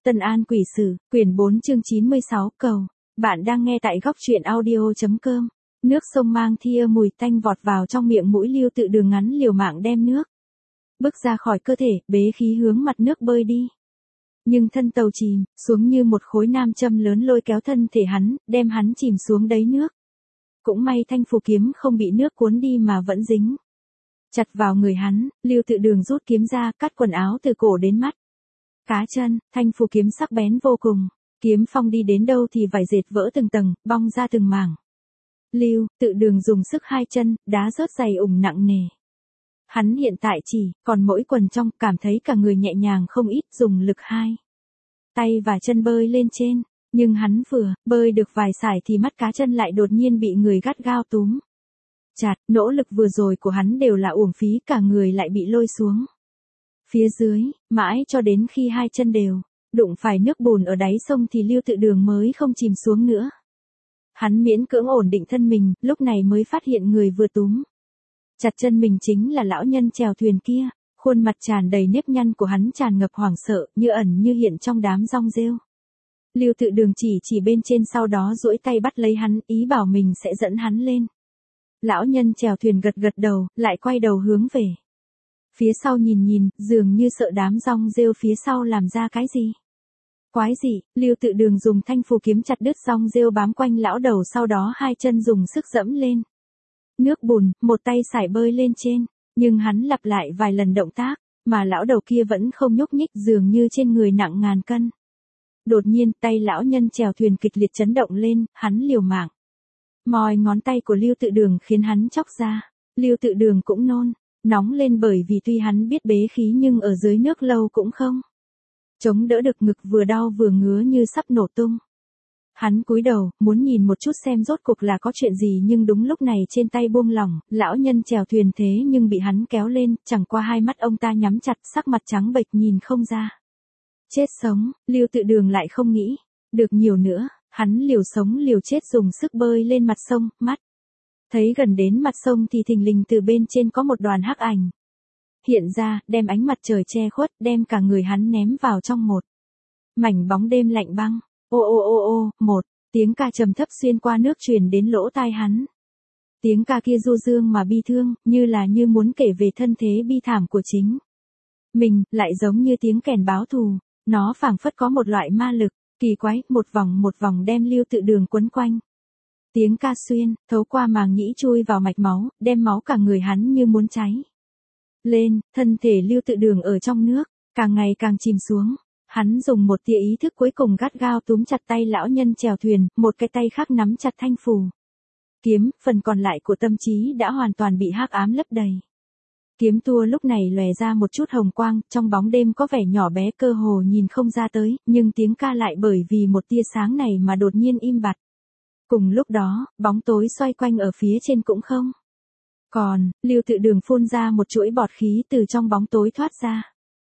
Tân An Quỷ Sử, quyển 4 chương 96 cầu. Bạn đang nghe tại góc truyện audio.com. Nước sông mang thia mùi tanh vọt vào trong miệng mũi Lưu Tự Đường ngắn liều mạng đem nước bước ra khỏi cơ thể, bế khí hướng mặt nước bơi đi. Nhưng thân tàu chìm xuống như một khối nam châm lớn lôi kéo thân thể hắn, đem hắn chìm xuống đáy nước. Cũng may thanh phù kiếm không bị nước cuốn đi mà vẫn dính chặt vào người hắn. Lưu Tự Đường rút kiếm ra, cắt quần áo từ cổ đến mắt, cá chân. Thanh phù kiếm sắc bén vô cùng, kiếm phong đi đến đâu thì vải dệt vỡ từng tầng, bong ra từng mảng. Lưu Tự Đường dùng sức hai chân, đá rớt giày ủng nặng nề. Hắn hiện tại chỉ còn mỗi quần trong, cảm thấy cả người nhẹ nhàng không ít, dùng lực hai tay và chân bơi lên trên. Nhưng hắn vừa bơi được vài sải thì mắt cá chân lại đột nhiên bị người gắt gao túm chặt. Nỗ lực vừa rồi của hắn đều là uổng phí, cả người lại bị lôi xuống phía dưới, mãi cho đến khi hai chân đều đụng phải nước bùn ở đáy sông thì Lưu Tự Đường mới không chìm xuống nữa. Hắn miễn cưỡng ổn định thân mình, lúc này mới phát hiện người vừa túm chặt chân mình chính là lão nhân chèo thuyền kia. Khuôn mặt tràn đầy nếp nhăn của hắn tràn ngập hoảng sợ, như ẩn như hiện trong đám rong rêu. Lưu Tự Đường chỉ bên trên, sau đó duỗi tay bắt lấy hắn, ý bảo mình sẽ dẫn hắn lên. Lão nhân chèo thuyền gật gật đầu, lại quay đầu hướng về phía sau nhìn, dường như sợ đám rong rêu phía sau làm ra cái gì quái dị. Lưu Tự Đường dùng thanh phù kiếm chặt đứt rong rêu bám quanh lão đầu, sau đó hai chân dùng sức dẫm lên nước bùn, một tay sải bơi lên trên. Nhưng hắn lặp lại vài lần động tác, mà lão đầu kia vẫn không nhúc nhích, dường như trên người nặng ngàn cân. Đột nhiên, tay lão nhân chèo thuyền kịch liệt chấn động lên, hắn liều mạng moi ngón tay của Lưu Tự Đường khiến hắn chóc ra. Lưu Tự Đường cũng nóng lên, bởi vì tuy hắn biết bế khí nhưng ở dưới nước lâu cũng không chống đỡ được, ngực vừa đau vừa ngứa như sắp nổ tung. Hắn cúi đầu, muốn nhìn một chút xem rốt cuộc là có chuyện gì, nhưng đúng lúc này trên tay buông lỏng, lão nhân chèo thuyền thế nhưng bị hắn kéo lên, chẳng qua hai mắt ông ta nhắm chặt, sắc mặt trắng bệch nhìn không ra chết sống. Lưu Tự Đường lại không nghĩ được nhiều nữa, hắn liều sống liều chết dùng sức bơi lên mặt sông. Mắt thấy gần đến mặt sông thì thình lình từ bên trên có một đoàn hắc ảnh hiện ra, đem ánh mặt trời che khuất, đem cả người hắn ném vào trong một mảnh bóng đêm lạnh băng. Ô ô ô ô, một tiếng ca trầm thấp xuyên qua nước truyền đến lỗ tai hắn. Tiếng ca kia du dương mà bi thương, như muốn kể về thân thế bi thảm của chính mình, lại giống như tiếng kèn báo thù. Nó phảng phất có một loại ma lực kỳ quái, một vòng đem Lưu Tự Đường quấn quanh. Tiếng ca xuyên thấu qua màng nhĩ chui vào mạch máu, đem máu cả người hắn như muốn cháy lên. Thân thể Lưu Tự Đường ở trong nước càng ngày càng chìm xuống. Hắn dùng một tia ý thức cuối cùng gắt gao túm chặt tay lão nhân chèo thuyền, một cái tay khác nắm chặt thanh phù kiếm, phần còn lại của tâm trí đã hoàn toàn bị hắc ám lấp đầy. Kiếm tua lúc này lòe ra một chút hồng quang, trong bóng đêm có vẻ nhỏ bé cơ hồ nhìn không ra tới, nhưng tiếng ca lại bởi vì một tia sáng này mà đột nhiên im bặt. Cùng lúc đó, bóng tối xoay quanh ở phía trên cũng không còn. Lưu Tự Đường phun ra một chuỗi bọt khí từ trong bóng tối thoát ra.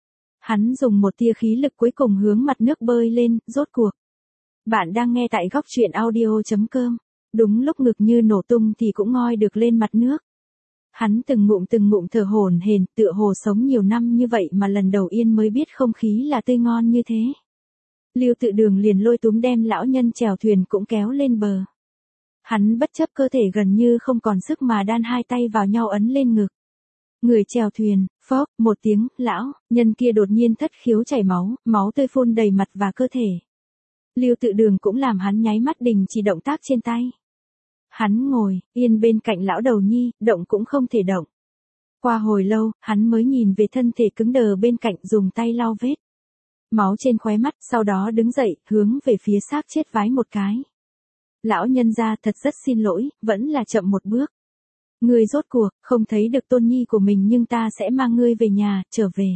Hắn dùng một tia khí lực cuối cùng hướng mặt nước bơi lên, rốt cuộc. Bạn đang nghe tại góc truyện audio.com. Đúng lúc ngực như nổ tung thì cũng ngoi được lên mặt nước. Hắn từng ngụm thở hổn hển, tựa hồ sống nhiều năm như vậy mà lần đầu yên mới biết không khí là tươi ngon như thế. Lưu Tự Đường liền lôi túm đem lão nhân chèo thuyền cũng kéo lên bờ. Hắn bất chấp cơ thể gần như không còn sức mà đan hai tay vào nhau ấn lên ngực người chèo thuyền. Phốc một tiếng, lão nhân kia đột nhiên thất khiếu chảy máu tươi phun đầy mặt và cơ thể. Lưu Tự Đường cũng làm hắn nháy mắt đình chỉ động tác trên tay. Hắn ngồi yên bên cạnh lão đầu nhi, động cũng không thể động. Qua hồi lâu, hắn mới nhìn về thân thể cứng đờ bên cạnh, dùng tay lau vết máu trên khóe mắt, sau đó đứng dậy, hướng về phía xác chết vái một cái. Lão nhân gia, thật rất xin lỗi, vẫn là chậm một bước. Ngươi rốt cuộc không thấy được tôn nhi của mình, nhưng ta sẽ mang ngươi về nhà, trở về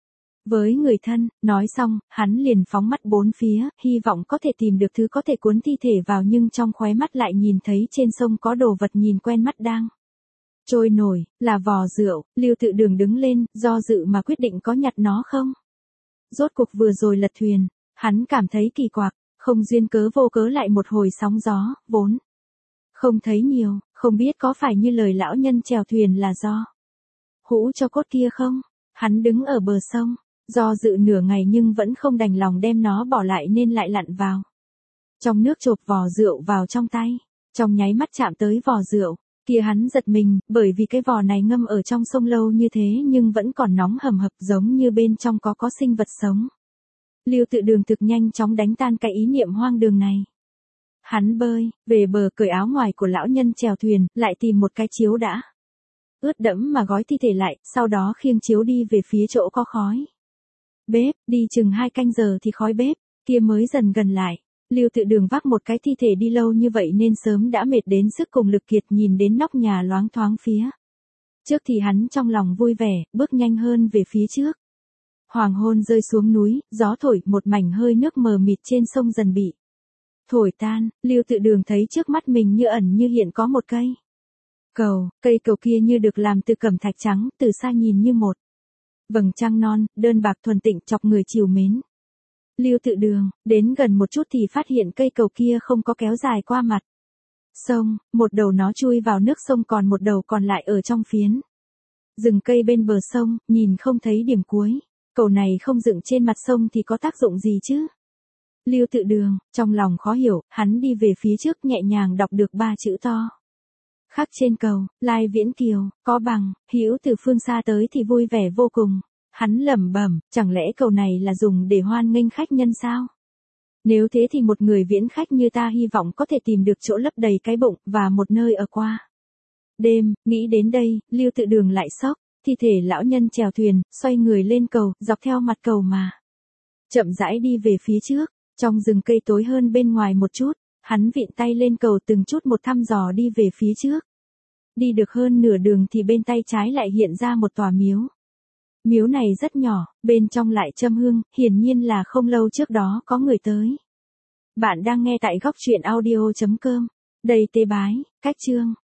với người thân. Nói xong, hắn liền phóng mắt bốn phía, hy vọng có thể tìm được thứ có thể cuốn thi thể vào, nhưng trong khóe mắt lại nhìn thấy trên sông có đồ vật nhìn quen mắt đang trôi nổi, là vò rượu. Lưu Tự Đường đứng lên, do dự mà quyết định có nhặt nó không. Rốt cuộc vừa rồi lật thuyền, hắn cảm thấy kỳ quặc, không duyên cớ vô cớ lại một hồi sóng gió, vốn không thấy nhiều, không biết có phải như lời lão nhân chèo thuyền là do hũ cho cốt kia không. Hắn đứng ở bờ sông, Do dự nửa ngày nhưng vẫn không đành lòng đem nó bỏ lại nên lại lặn vào. Trong nước chộp vò rượu vào trong tay, trong nháy mắt chạm tới vò rượu, kia hắn giật mình, bởi vì cái vò này ngâm ở trong sông lâu như thế nhưng vẫn còn nóng hầm hập giống như bên trong có sinh vật sống. Lưu Tự Đường thực nhanh chóng đánh tan cái ý niệm hoang đường này. Hắn bơi, về bờ cởi áo ngoài của lão nhân chèo thuyền, lại tìm một cái chiếu đã. Ướt đẫm mà gói thi thể lại, sau đó khiêng chiếu đi về phía chỗ có khói. Bếp, đi chừng 2 canh giờ thì khói bếp, kia mới dần gần lại. Lưu Tự Đường vác một cái thi thể đi lâu như vậy nên sớm đã mệt đến sức cùng lực kiệt nhìn đến nóc nhà loáng thoáng phía trước thì hắn trong lòng vui vẻ, bước nhanh hơn về phía trước. Hoàng hôn rơi xuống núi, gió thổi, một mảnh hơi nước mờ mịt trên sông dần bị thổi tan. Lưu Tự Đường thấy trước mắt mình như ẩn như hiện có một cây cây cầu kia như được làm từ cẩm thạch trắng, từ xa nhìn như một vầng trăng non, đơn bạc thuần tịnh chọc người trìu mến. Lưu Tự Đường, đến gần một chút thì phát hiện cây cầu kia không có kéo dài qua mặt sông, một đầu nó chui vào nước sông còn một đầu còn lại ở trong phiến rừng cây bên bờ sông, nhìn không thấy điểm cuối. Cầu này không dựng trên mặt sông thì có tác dụng gì chứ? Lưu Tự Đường, trong lòng khó hiểu, hắn đi về phía trước nhẹ nhàng đọc được 3 chữ to. Khắc trên cầu, Lai Viễn Kiều, có bằng, hữu từ phương xa tới thì vui vẻ vô cùng. Hắn lẩm bẩm, chẳng lẽ cầu này là dùng để hoan nghênh khách nhân sao? Nếu thế thì một người viễn khách như ta hy vọng có thể tìm được chỗ lấp đầy cái bụng và một nơi ở qua đêm. Nghĩ đến đây, Lưu Tự Đường lại sốc. Thi thể lão nhân chèo thuyền, xoay người lên cầu, dọc theo mặt cầu mà chậm rãi đi về phía trước. Trong rừng cây tối hơn bên ngoài một chút, hắn vịn tay lên cầu từng chút một thăm dò đi về phía trước. Đi được hơn nửa đường thì bên tay trái lại hiện ra một tòa miếu. Miếu này rất nhỏ, bên trong lại châm hương, hiển nhiên là không lâu trước đó có người tới. Bạn đang nghe tại góc truyện audio.com. Đây tê bái, cách chương.